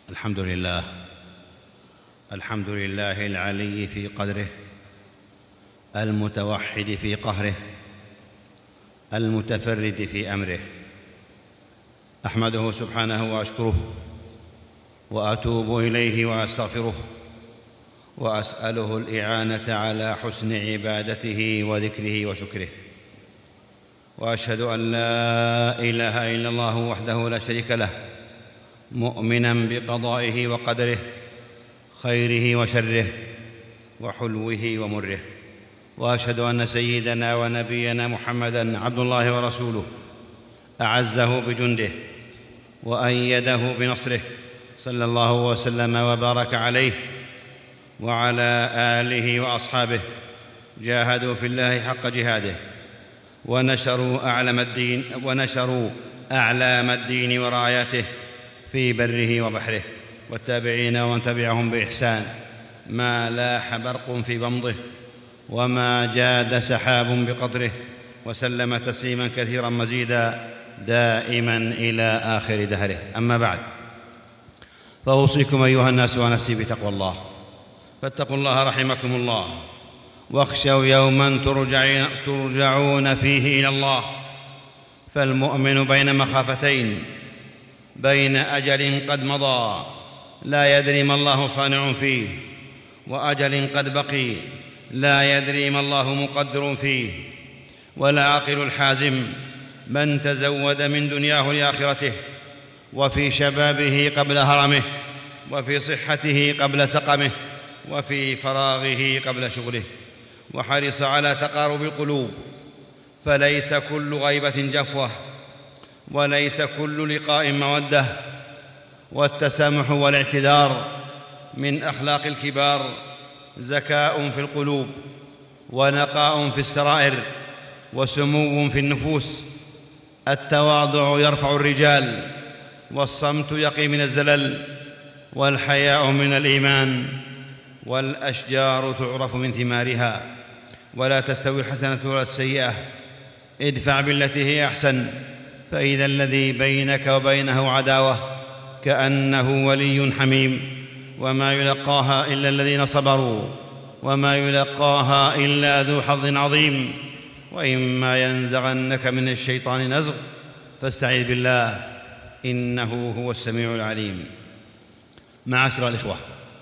الحمد لله العلي في قدره، المتوحد في قهره، المتفرد في أمره. أحمده سبحانه وأشكره، وأتوب إليه وأستغفره، وأسأله الإعانة على حسن عبادته وذكره وشكره. وأشهد أن لا إله إلا الله وحده لا شريك له، مؤمنا بقضائه وقدره، خيره وشره، وحلوه ومره. وأشهد أن سيدنا ونبينا محمدًا عبد الله ورسوله، أعزه بجنده وأيده بنصره، صلى الله وسلم وبارك عليه وعلى آله وأصحابه، جاهدوا في الله حق جهاده، ونشروا أعلام الدين وراياته في بره وبحره، والتابعين ومن تبعهم بإحسان، ما لاح برق في بمضه وما جاد سحاب بقدره، وسلم تسليما كثيرا مزيدا دائما إلى آخر دهره. أما بعد، فأوصيكم أيها الناس ونفسي بتقوى الله، فاتقوا الله رحمكم الله، واخشوا يوما ترجعون فيه إلى الله. فالمؤمن بين مخافتين، بين أجل قد مضى لا يدري ما الله صانع فيه، وأجل قد بقي لا يدري ما الله مقدر فيه. والعاقل الحازم من تزود من دنياه لآخرته، وفي شبابه قبل هرمه، وفي صحته قبل سقمه، وفي فراغه قبل شغله، وحرص على تقارب القلوب. فليس كل غيبة جفوة، وليس كل لقاء مودة. والتسامح والاعتذار من أخلاق الكبار، زكاء في القلوب، ونقاء في السرائر، وسمو في النفوس. التواضع يرفع الرجال، والصمت يقي من الزلل، والحياء من الإيمان. والأشجار تعرف من ثمارها، ولا تستوي الحسنة ولا السيئة. ادفع بالتي هي أحسن، فإذا الذي بينك وبينه عداوة كأنه ولي حميم. وما يلقاها إلا الذين صبروا، وما يلقاها إلا ذو حظ عظيم. وإما ينزغنك من الشيطان نزغ فاستعذ بالله، إنه هو السميع العليم. معاشر الإخوة،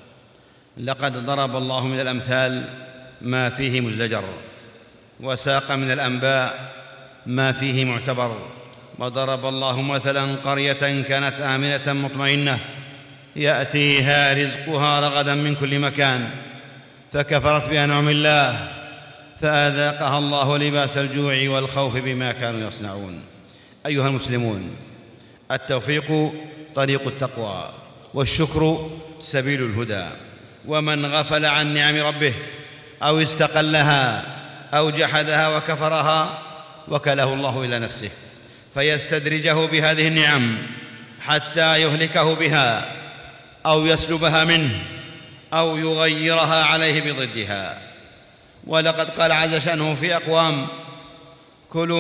لقد ضرب الله من الأمثال ما فيه مزدجر، وساق من الأنباء ما فيه معتبر. وضرب الله مثلا قرية كانت آمنة مطمئنة، يأتيها رزقها رغدا من كل مكان، فكفرت بأنعم الله فأذاقها الله لباس الجوع والخوف بما كانوا يصنعون. أيها المسلمون، التوفيق طريق التقوى، والشكر سبيل الهدى. ومن غفل عن نعم ربه أو استقلها أو جحدها وكفرها، وكله الله إلى نفسه، فيستدرجه بهذه النعم حتى يهلكه بها، أو يسلبها منه، أو يغيرها عليه بضدها. ولقد قال عز شأنه في أقوام: كلوا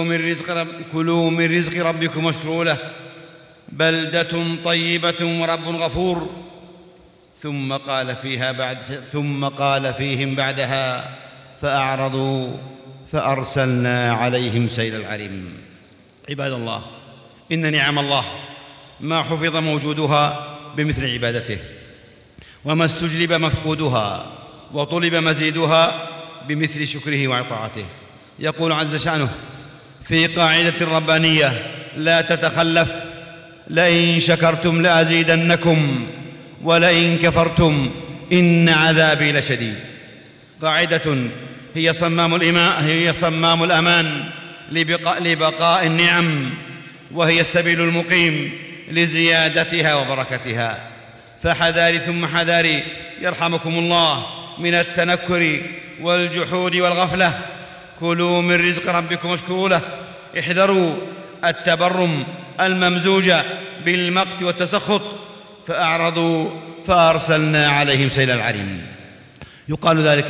من رزق ربكم واشكروا له، بلدة طيبة ورب غفور. ثم قال فيهم بعدها: فأعرضوا فأرسلنا عليهم سيل العرم. عباد الله، إن نعم الله ما حفظ موجودها بمثل عبادته، وما استجلب مفقودها وطلب مزيدها بمثل شكره وطاعته. يقول عز شأنه في قاعدة ربانية لا تتخلف: لئن شكرتم لأزيدنكم، ولئن كفرتم إن عذابي لشديد. قاعدة هي صمام الأمان لبقاء النعم، وهي السبيل المقيم لزيادتها وبركتها. فحذاري ثم حذاري يرحمكم الله من التنكر والجحود والغفلة. كلوا من رزق ربكم واشكروا له. احذروا التبرم الممزوج بالمقت والتسخط. فأعرضوا فأرسلنا عليهم سيل العرم. يقال ذلك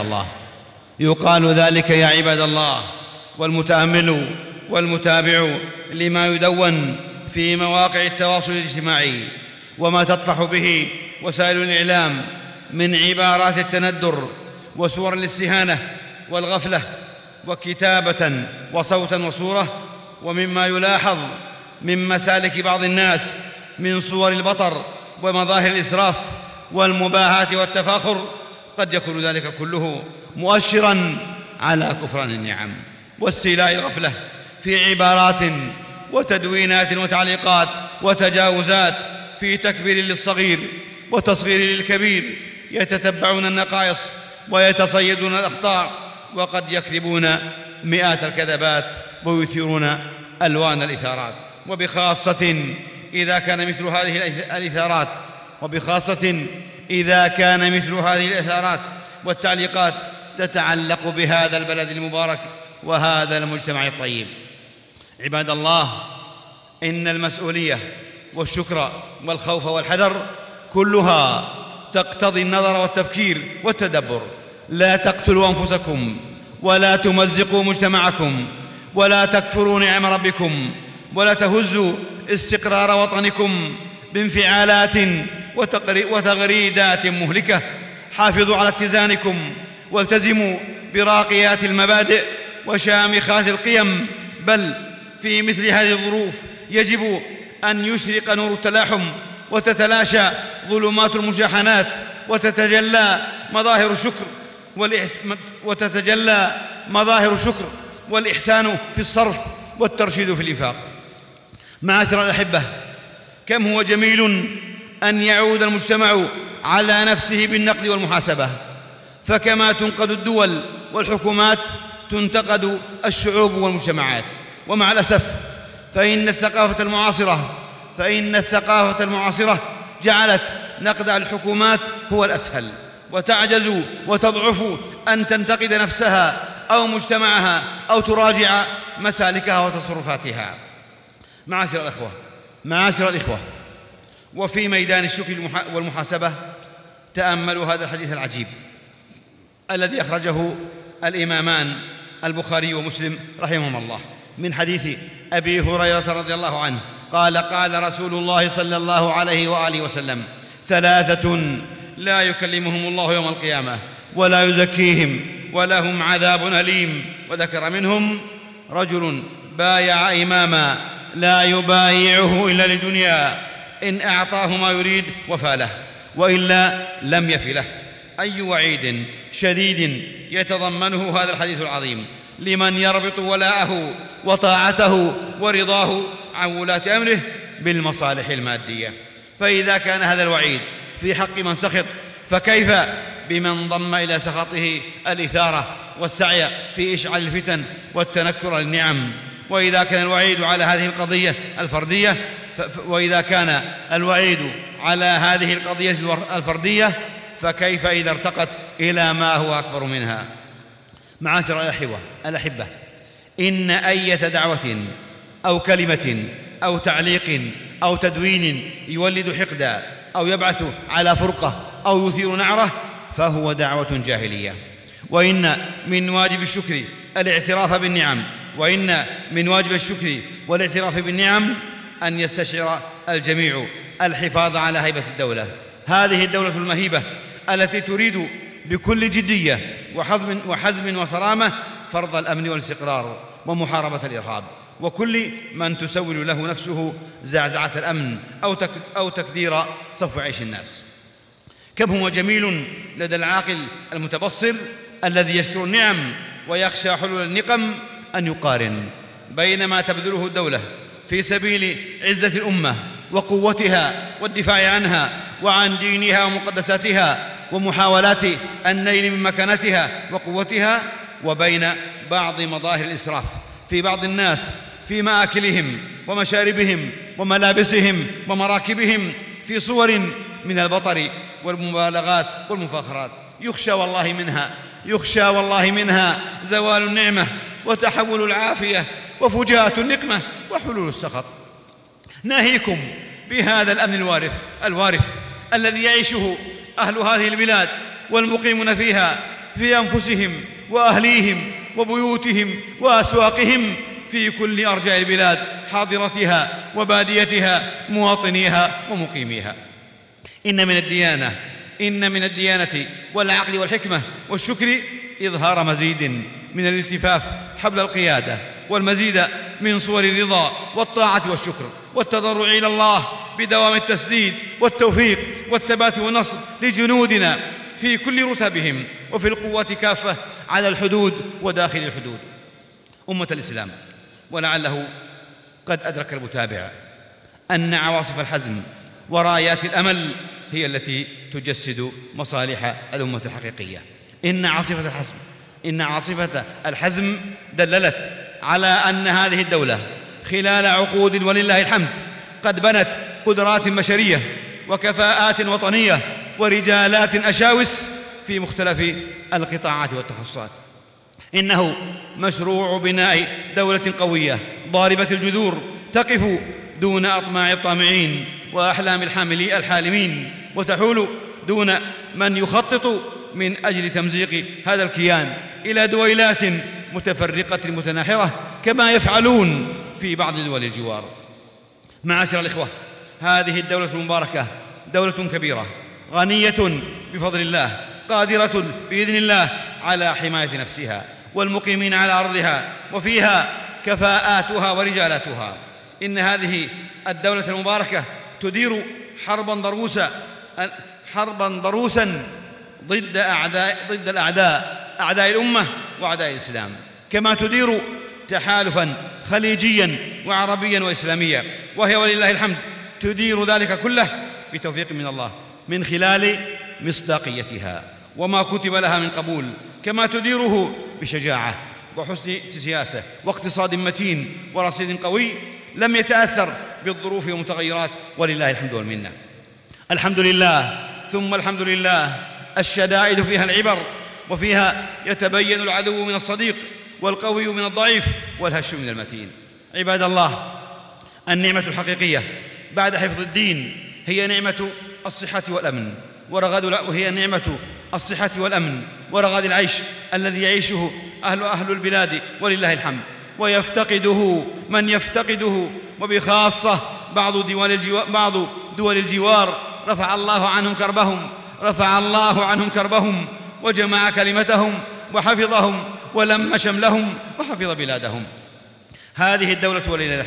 يا عباد الله، والمتأمل والمتابع لما يدون في مواقع التواصل الاجتماعي وما تطفح به وسائل الإعلام من عبارات التندر وصور الاستهانة والغفلة وكتابة وصوتا وصورة. ومما يلاحظ من مسالك بعض الناس من صور البطر ومظاهر الإسراف والمباهاة والتفاخر قد يكون ذلك كله مؤشراً على كفران النعم واستيلاء الغفلة في عبارات وتدوينات وتعليقات وتجاوزات في تكبير للصغير وتصغير للكبير، يتتبعون النقائص ويتصيدون الأخطاء، وقد يكذبون مئات الكذبات ويثيرون ألوان الإثارات. وبخاصة إذا كان مثل هذه الإثارات والتعليقات تتعلق بهذا البلد المبارك وهذا المجتمع الطيب. عباد الله، إن المسؤولية والشكر والخوف والحذر كلها تقتضي النظر والتفكير والتدبر. لا تقتلوا أنفسكم ولا تمزقوا مجتمعكم ولا تكفروا نعم ربكم ولا تهزوا استقرار وطنكم بانفعالات وتغريدات مهلكة. حافظوا على اتزانكم والتزموا براقيات المبادئ وشامخات القيم. بل في مثل هذه الظروف يجب أن يشرق نور التلاحم وتتلاشى ظلمات المشاحنات وتتجلى مظاهر الشكر والإحسان في الصرف والترشيد في الإنفاق. معاشر الأحبة، كم هو جميل أن يعود المجتمع على نفسه بالنقد والمحاسبة، فكما تنقد الدول والحكومات تنتقد الشعوب والمجتمعات. ومع الأسف فإن الثقافة المعاصرة جعلت نقد الحكومات هو الأسهل، وتعجز وتضعف أن تنتقد نفسها أو مجتمعها أو تراجع مسالكها وتصرفاتها. معاشر الإخوة، وفي ميدان الشكر والمحاسبة تأملوا هذا الحديث العجيب الذي أخرجه الإمامان البخاري ومسلم رحمهما الله من حديث أبي هريرة رضي الله عنه قال: قال رسول الله صلى الله عليه وآله وسلم: 3 لا يكلمهم الله يوم القيامة ولا يزكيهم ولهم عذاب أليم. وذكر منهم: رجل بايع إماما لا يبايعه إلا لدنيا، إن أعطاه ما يريد وفى له وإلا لم يف له. أي وعيد شديد يتضمنه هذا الحديث العظيم لمن يربط ولاءه وطاعته ورضاه عن ولاة أمره بالمصالح المادية. فإذا كان هذا الوعيد في حق من سخط، فكيف بمن ضم إلى سخطه الإثارة والسعي في إشعال الفتن والتنكر للنعم؟ وإذا كان الوعيد على هذه القضية الفردية فكيف إذا ارتقت إلى ما هو أكبر منها؟ معاشر الأحبة، إن أي دعوة أو كلمة أو تعليق أو تدوين يولد حقدا أو يبعث على فرقة أو يثير نعرة فهو دعوة جاهلية. وإن من واجب الشكر والاعتراف بالنعم أن يستشعر الجميع الحفاظ على هيبة الدولة، هذه الدولة المهيبة التي تريد بكل جدية وحزم وصرامة فرض الأمن والاستقرار ومحاربة الإرهاب وكل من تسول له نفسه زعزعة الأمن أو تكدير صفو عيش الناس. كم هو جميل لدى العاقل المتبصر الذي يشكر النعم ويخشى حلول النقم أن يقارن بين ما تبذله الدولة في سبيل عزة الأمة وقوتها والدفاع عنها وعن دينها ومقدساتها ومحاولات النيل من مكانتها وقوتها، وبين بعض مظاهر الإسراف في بعض الناس في مآكلهم ومشاربهم وملابسهم ومراكبهم في صور من البطر والمبالغات والمفاخرات. يخشى والله منها زوال النعمة وتحول العافية وفجاءة النقمة وحلول السخط. ناهيكم بهذا الأمن الوارث الذي يعيشه أهل هذه البلاد والمقيمون فيها في أنفسهم وأهليهم وبيوتهم وأسواقهم في كل أرجاء البلاد، حاضرتها وباديتها، مواطنيها ومقيميها. إن من الديانة والعقل والحكمة والشكر إظهار مزيد من الالتفاف حبل القيادة، والمزيد من صور الرضا والطاعة والشكر والتضرع إلى الله بدوام التسديد والتوفيق والثبات والنصر لجنودنا في كل رتبهم وفي القوة كافة على الحدود وداخل الحدود. أمة الإسلام، ولعله قد أدرك المتابع أن عواصف الحزم ورايات الأمل هي التي تجسد مصالح الأمة الحقيقية. إن عاصفة الحزم دللت على أن هذه الدولة خلال عقود ولله الحمد قد بنت قدرات بشرية وكفاءات وطنية ورجالات أشاوس في مختلف القطاعات والتخصصات. إنه مشروع بناء دولة قوية ضاربة الجذور تقف دون أطماع الطامعين وأحلام الحالمين، وتحول دون من يخطط من أجل تمزيق هذا الكيان إلى دويلات متفرقة متناحرة كما يفعلون في بعض دول الجوار. معاشر الإخوة، هذه الدولة المباركة دولة كبيرة غنية بفضل الله، قادرة بإذن الله على حماية نفسها والمقيمين على أرضها، وفيها كفاءاتها ورجالاتها. إن هذه الدولة المباركة تدير حربا ضروسا ضد أعداء الأمة وأعداء الإسلام، كما تدير تحالفا خليجيا وعربيا وإسلاميا، وهي ولله الحمد تدير ذلك كله بتوفيق من الله من خلال مصداقيتها وما كتب لها من قبول، كما تديره بشجاعة وحسن سياسة واقتصاد متين ورصيد قوي لم يتأثر بالظروف والمتغيرات، ولله الحمد والمنة. الحمد لله ثم الحمد لله. الشدائد فيها العبر، وفيها يتبين العدو من الصديق والقوي من الضعيف والهش من المتين. عباد الله، النعمة الحقيقية بعد حفظ الدين هي نعمة الصحة والأمن ورغد العيش الذي يعيشه أهل البلاد ولله الحمد، ويفتقده من يفتقده، وبخاصة بعض دول الجوار رفع الله عنهم كربهم وجمع كلمتهم وحفظهم ولم شملهم وحفظ بلادهم. هذه الدولة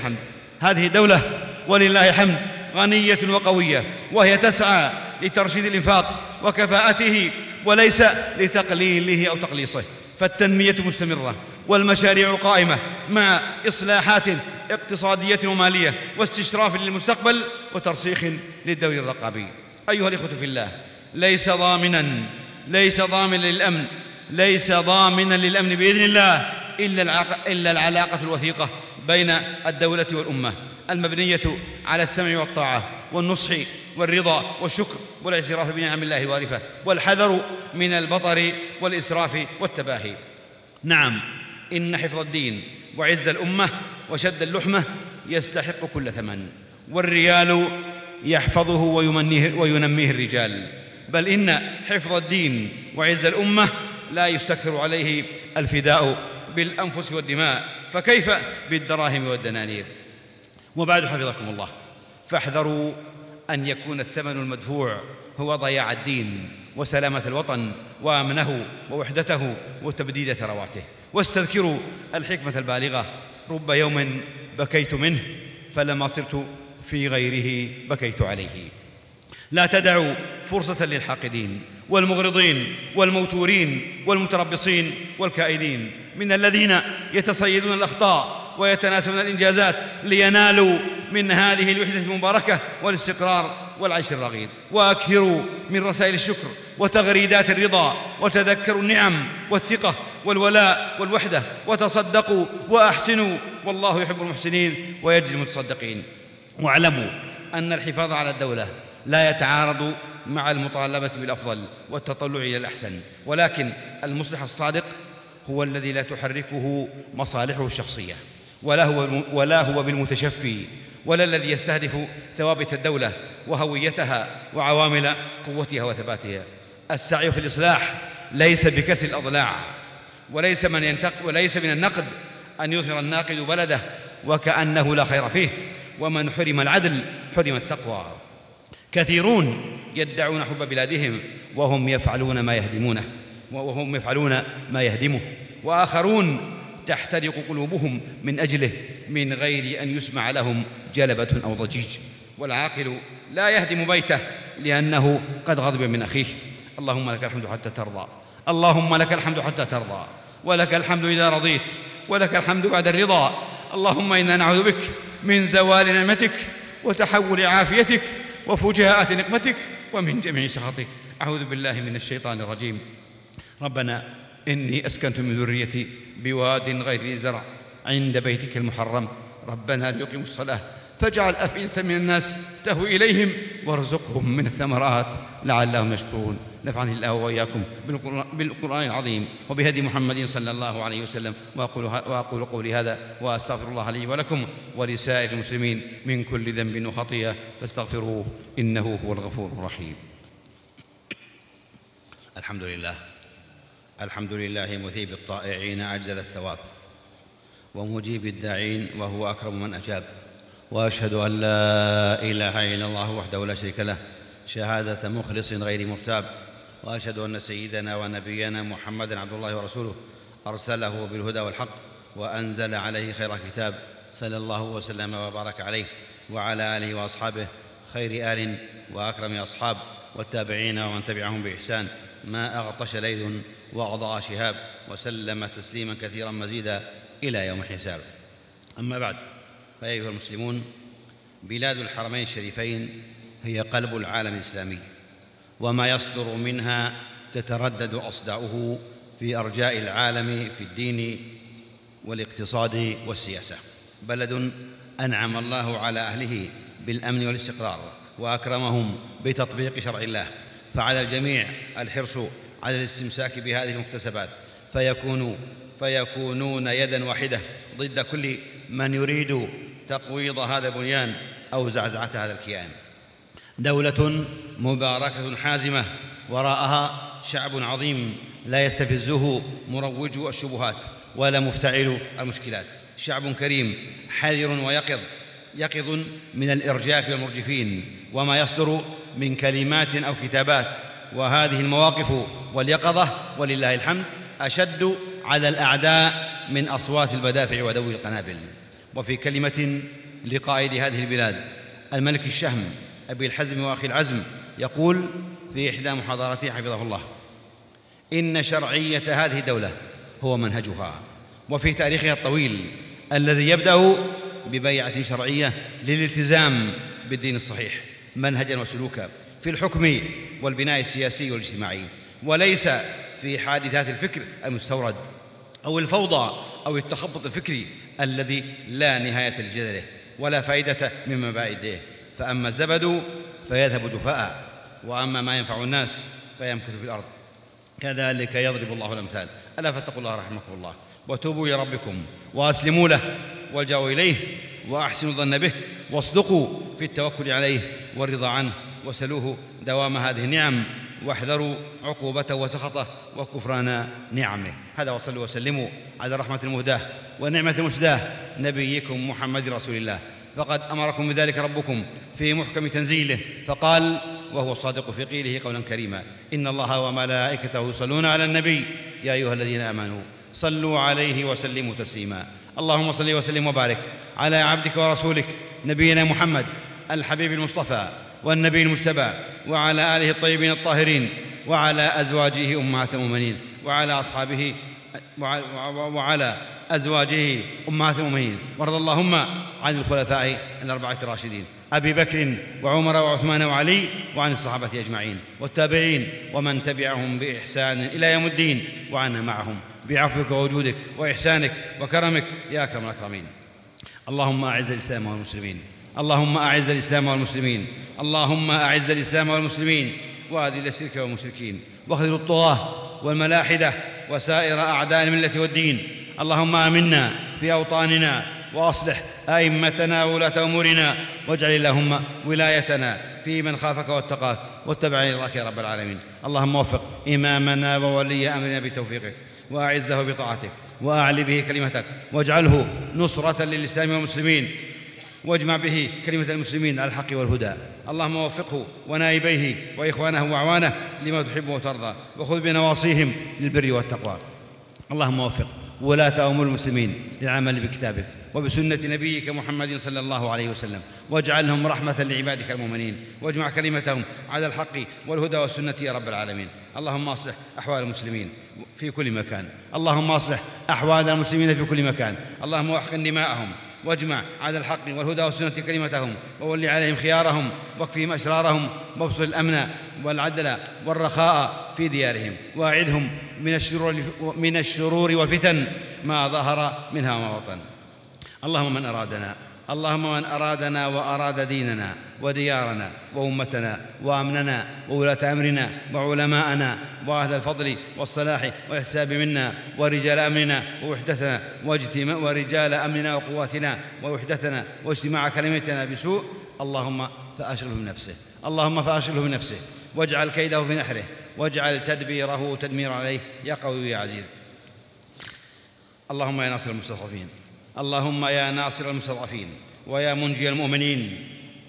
ولله الحمد غنية وقوية، وهي تسعى لترشيد الإنفاق وكفاءته وليس لتقليله أو تقليصه، فالتنمية مستمرة والمشاريع قائمة مع إصلاحات اقتصادية ومالية واستشراف للمستقبل وترسيخ للدور الرقابي. أيها الإخوة في الله، ليس ضامنا للأمن بإذن الله إلا العلاقة الوثيقة بين الدولة والأمة المبنية على السمع والطاعة والنصح والرضا والشكر والاعتراف بنعم الله الوارثة والحذر من البطر والإسراف والتباهي. نعم، إن حفظ الدين وعز الأمة وشد اللحمة يستحق كل ثمن، والريال يحفظه وينميه الرجال، بل إن حفظ الدين وعز الأمة لا يستكثر عليه الفداء بالأنفس والدماء، فكيف بالدراهم والدنانير؟ وبعد، حفظكم الله، فاحذروا أن يكون الثمن المدفوع هو ضياع الدين وسلامة الوطن وأمنه ووحدته وتبديد ثرواته. واستذكروا الحكمة البالغة: رب يوم بكيت منه فلما صرت في غيره بكيت عليه. لا تدعوا فرصة للحاقدين والمغرضين والموتورين والمتربصين والكائدين من الذين يتصيدون الأخطاء ويتناسون الإنجازات لينالوا من هذه الوحدة المباركة والاستقرار والعيش الرغيد. وأكثروا من رسائل الشكر وتغريدات الرضا، وتذكروا النعم والثقة والولاء والوحدة، وتصدقوا وأحسنوا، والله يحب المحسنين ويجزي المتصدقين. واعلموا أن الحفاظ على الدولة لا يتعارض مع المطالبة بالأفضل والتطلع إلى الأحسن، ولكن المصلح الصادق هو الذي لا تحركه مصالحه الشخصية، ولا هو بالمتشفي، ولا الذي يستهدف ثوابت الدولة وهويتها وعوامل قوتها وثباتها. السعي في الإصلاح ليس بكسر الأضلاع، وليس من النقد أن يظهر الناقد بلده وكأنه لا خير فيه، ومن حرم العدل حرم التقوى. كثيرون يدعون حب بلادهم وهم يفعلون ما يهدمه، وآخرون تحترق قلوبهم من أجله من غير أن يسمع لهم جلبة أو ضجيج. والعاقل لا يهدم بيته لأنه قد غضب من أخيه. اللهم لك الحمد حتى ترضى، اللهم لك الحمد حتى ترضى، ولك الحمد إذا رضيت، ولك الحمد بعد الرضا. اللهم إنا نعوذ بك من زوال نعمتك وتحول عافيتك وفجاءة نقمتك ومن جميع سخطك. أعوذ بالله من الشيطان الرجيم. ربنا إني أسكنت من ذريتي بواد غير ذي زرع عند بيتك المحرم، ربنا ليقيموا الصلاة فاجعل أفئدة من الناس تهوي إليهم وارزقهم من الثمرات لعلهم يشكرون. نفعني الله وإياكم بالقرآن العظيم وبهدي محمد صلى الله عليه وسلم، وأقول قولي هذا وأستغفر الله لي ولكم ولسائر المسلمين من كل ذنب وخطيئة فاستغفروه إنه هو الغفور الرحيم. الحمد لله مثيب الطائعين أجزل الثواب، ومجيب الداعين وهو أكرم من أجاب، وأشهد أن لا إله إلا الله وحده لا شريك له شهادة مخلص غير مرتاب، وأشهد أن سيدنا ونبينا محمدًا عبد الله ورسوله أرسله بالهدى والحق وأنزل عليه خير كتاب، صلى الله وسلم وبارك عليه وعلى آله وأصحابه خير آل وأكرم أصحاب والتابعين ومن تبعهم بإحسان ما أغطش ليل وأضاء شهاب، وسلم تسليما كثيرا مزيدا إلى يوم الحساب. أما بعد، فأيها المسلمون، بلاد الحرمين الشريفين هي قلب العالم الإسلامي، وما يصدر منها تتردد أصداؤه في أرجاء العالم في الدين والاقتصاد والسياسة. بلد أنعم الله على أهله بالأمن والاستقرار وأكرمهم بتطبيق شرع الله، فعلى الجميع الحرص على الاستمساك بهذه المكتسبات فيكونون يدا واحدة ضد كل من يريد تقويض هذا البنيان أو زعزعة هذا الكيان. دولة مباركة حازمة وراءها شعب عظيم لا يستفزه مروج الشبهات ولا مفتعل المشكلات، شعب كريم حذر يقظ من الإرجاف والمرجفين وما يصدر من كلمات أو كتابات، وهذه المواقف واليقظة ولله الحمد أشد على الأعداء من أصوات البدافع ودوي القنابل. وفي كلمة لقائد هذه البلاد الملك الشهم أبي الحزم وأخي العزم يقول في إحدى محاضراته حفظه الله: إن شرعية هذه الدولة هو منهجها، وفي تاريخها الطويل الذي يبدأ ببيعة شرعية للالتزام بالدين الصحيح منهجا وسلوكا في الحكم والبناء السياسي والاجتماعي، وليس في حادثات الفكر المستورد أو الفوضى أو التخبط الفكري الذي لا نهاية لجدله ولا فائدة من مبادئه. فأما الزبد فيذهب جفاء، وأما ما ينفع الناس فيمكث في الأرض. كذلك يضرب الله الأمثال. ألا فاتقوا الله رحمكم الله، وتوبوا إلى ربكم وأسلموا له والجأوا إليه وأحسنوا الظن به، واصدقوا في التوكل عليه والرضا عنه، وسلوه دوام هذه النعم، واحذروا عقوبته وسخطه وكفران نعمه. هذا، وصلوا وسلموا على الرحمة المهداة والنعمة المسداة نبيكم محمد رسول الله، فقد أمركم بذلك ربكم في محكم تنزيله، فقال وهو الصادق في قيله قولا كريما: إن الله وملائكته يصلون على النبي يا أيها الذين آمنوا صلوا عليه وسلموا تسليما. اللهم صل وسلم وبارك على عبدك ورسولك نبينا محمد الحبيب المصطفى والنبي المجتبى، وعلى آله الطيبين الطاهرين، وعلى أزواجه أمهات المؤمنين، وعلى أصحابه وعلى أزواجه أمهات المؤمنين. وارض اللهم عن الخلفاء الأربعة الراشدين أبي بكر وعمر وعثمان وعلي، وعن الصحابة أجمعين والتابعين ومن تبعهم بإحسان إلى يوم الدين، وعنا معهم بعفوك ووجودك وإحسانك وكرمك يا أكرم الأكرمين. اللهم أعز الإسلام والمسلمين، اللهم أعز الإسلام والمسلمين، اللهم أعز الإسلام والمسلمين، وأذل الشرك والمشركين، واخذل الطغاة والملاحدة وسائر أعداء الملة والدين. اللهم آمنا في أوطاننا، وأصلح أئمتنا وولاة أمورنا، واجعل اللهم ولايتنا في من خافك واتقاك واتبع رضاك يا رب العالمين. اللهم وفق إمامنا وولي أمرنا بتوفيقك، وأعزه بطاعتك، وأعل به كلمتك، واجعله نصرة للإسلام والمسلمين، واجمع به كلمة المسلمين على الحق والهدى. اللهم وفقه ونائبيه وإخوانه وأعوانه لما تحب وترضى، وخذ بنواصيهم للبر والتقوى. اللهم وفق ولاة أمور المسلمين للعمل بكتابك وبسنة نبيك محمد صلى الله عليه وسلم، واجعلهم رحمة لعبادك المؤمنين، واجمع كلمتهم على الحق والهدى والسنة يا رب العالمين. اللهم أصلح أحوال المسلمين في كل مكان، اللهم أصلح أحوال المسلمين في كل مكان. اللهم واحقن دماءهم، واجمع على الحق والهدى والسنة كلمتهم، وول عليهم خيارهم، واكفهم أشرارهم، وابسط الأمن والعدل والرخاء في ديارهم، واعذهم من الشرور والفتن ما ظهر منها وما بطن. اللهم من أرادنا وأراد ديننا وديارنا وأمتنا وأمننا وولاة أمرنا وعلماءنا وأهل الفضل والصلاح والإحساب منا ورجال أمننا ووحدتنا ورجال أمننا وقواتنا ووحدتنا واجتماع كلمتنا بسوء، اللهم فأشغله بنفسه واجعل كيده في نحره، واجعل تدبيره تدمير عليه يا قوي يا عزيز. اللهم يا ناصر المستضعفين ويا منجي المؤمنين،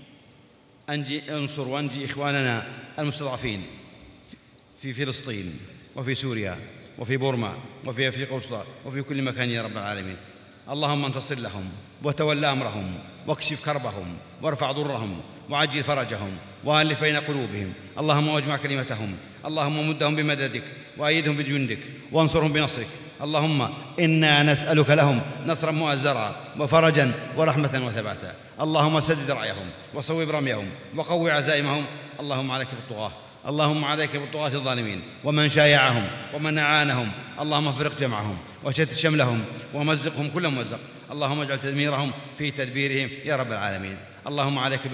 انصر وانجي إخواننا المستضعفين في فلسطين وفي سوريا وفي بورما وفي أفريقيا الوسطى وفي كل مكان يا رب العالمين. اللهم انتصر لهم وتولى أمرهم، واكشف كربهم وارفع ضرهم وعجل فرجهم وألف بين قلوبهم. اللهم واجمع كلمتهم، اللهم مدهم بمددك وأيدهم بجندك وانصرهم بنصرك. اللهم إنا نسألك لهم نصرا مؤزرا وفرجا ورحمة وثباتا. اللهم سدد رأيهم وصوب رميهم وقوي عزائمهم. اللهم عليك بالطغاة الظالمين ومن شايعهم ومن أعانهم. اللهم افرق جمعهم وشتت شملهم ومزقهم كل ممزق. اللهم اجعل تدميرهم في تدبيرهم يا رب العالمين. اللهم عليك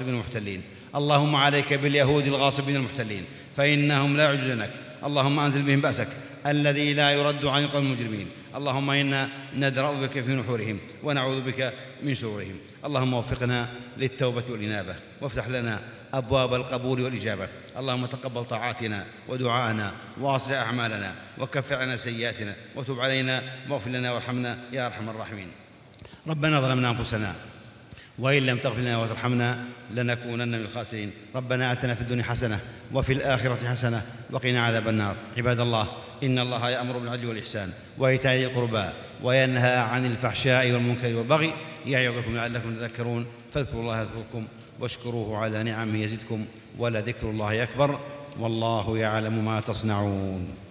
باليهود الغاصبين المحتلين فإنهم لا يعجزونك. اللهم أنزل بهم بأسك الذي لا يرد عن القوم المجرمين. اللهم إنا ندرأ بك في نحورهم ونعوذ بك من شرورهم. اللهم وفقنا للتوبة والإنابة، وافتح لنا أبواب القبول والإجابة. اللهم تقبل طاعاتنا ودعاءنا، وأصلح أعمالنا، وكفر عنا سيئاتنا، وتب علينا، واغفر لنا وارحمنا يا أرحم الراحمين. ربنا ظلمنا أنفسنا وإن لم تغفر لنا وترحمنا لنكونن من الخاسرين. ربنا آتنا في الدنيا حسنة وفي الآخرة حسنة وقنا عذاب النار. عباد الله، إن الله يأمر بالعدل والإحسان وإيتاء ذي القربى وينهى عن الفحشاء والمنكر والبغي يعظكم لعلكم تذكرون. فاذكروا الله يذكركم واشكروه على نعمه يزدكم ولذكر الله أكبر والله يعلم ما تصنعون.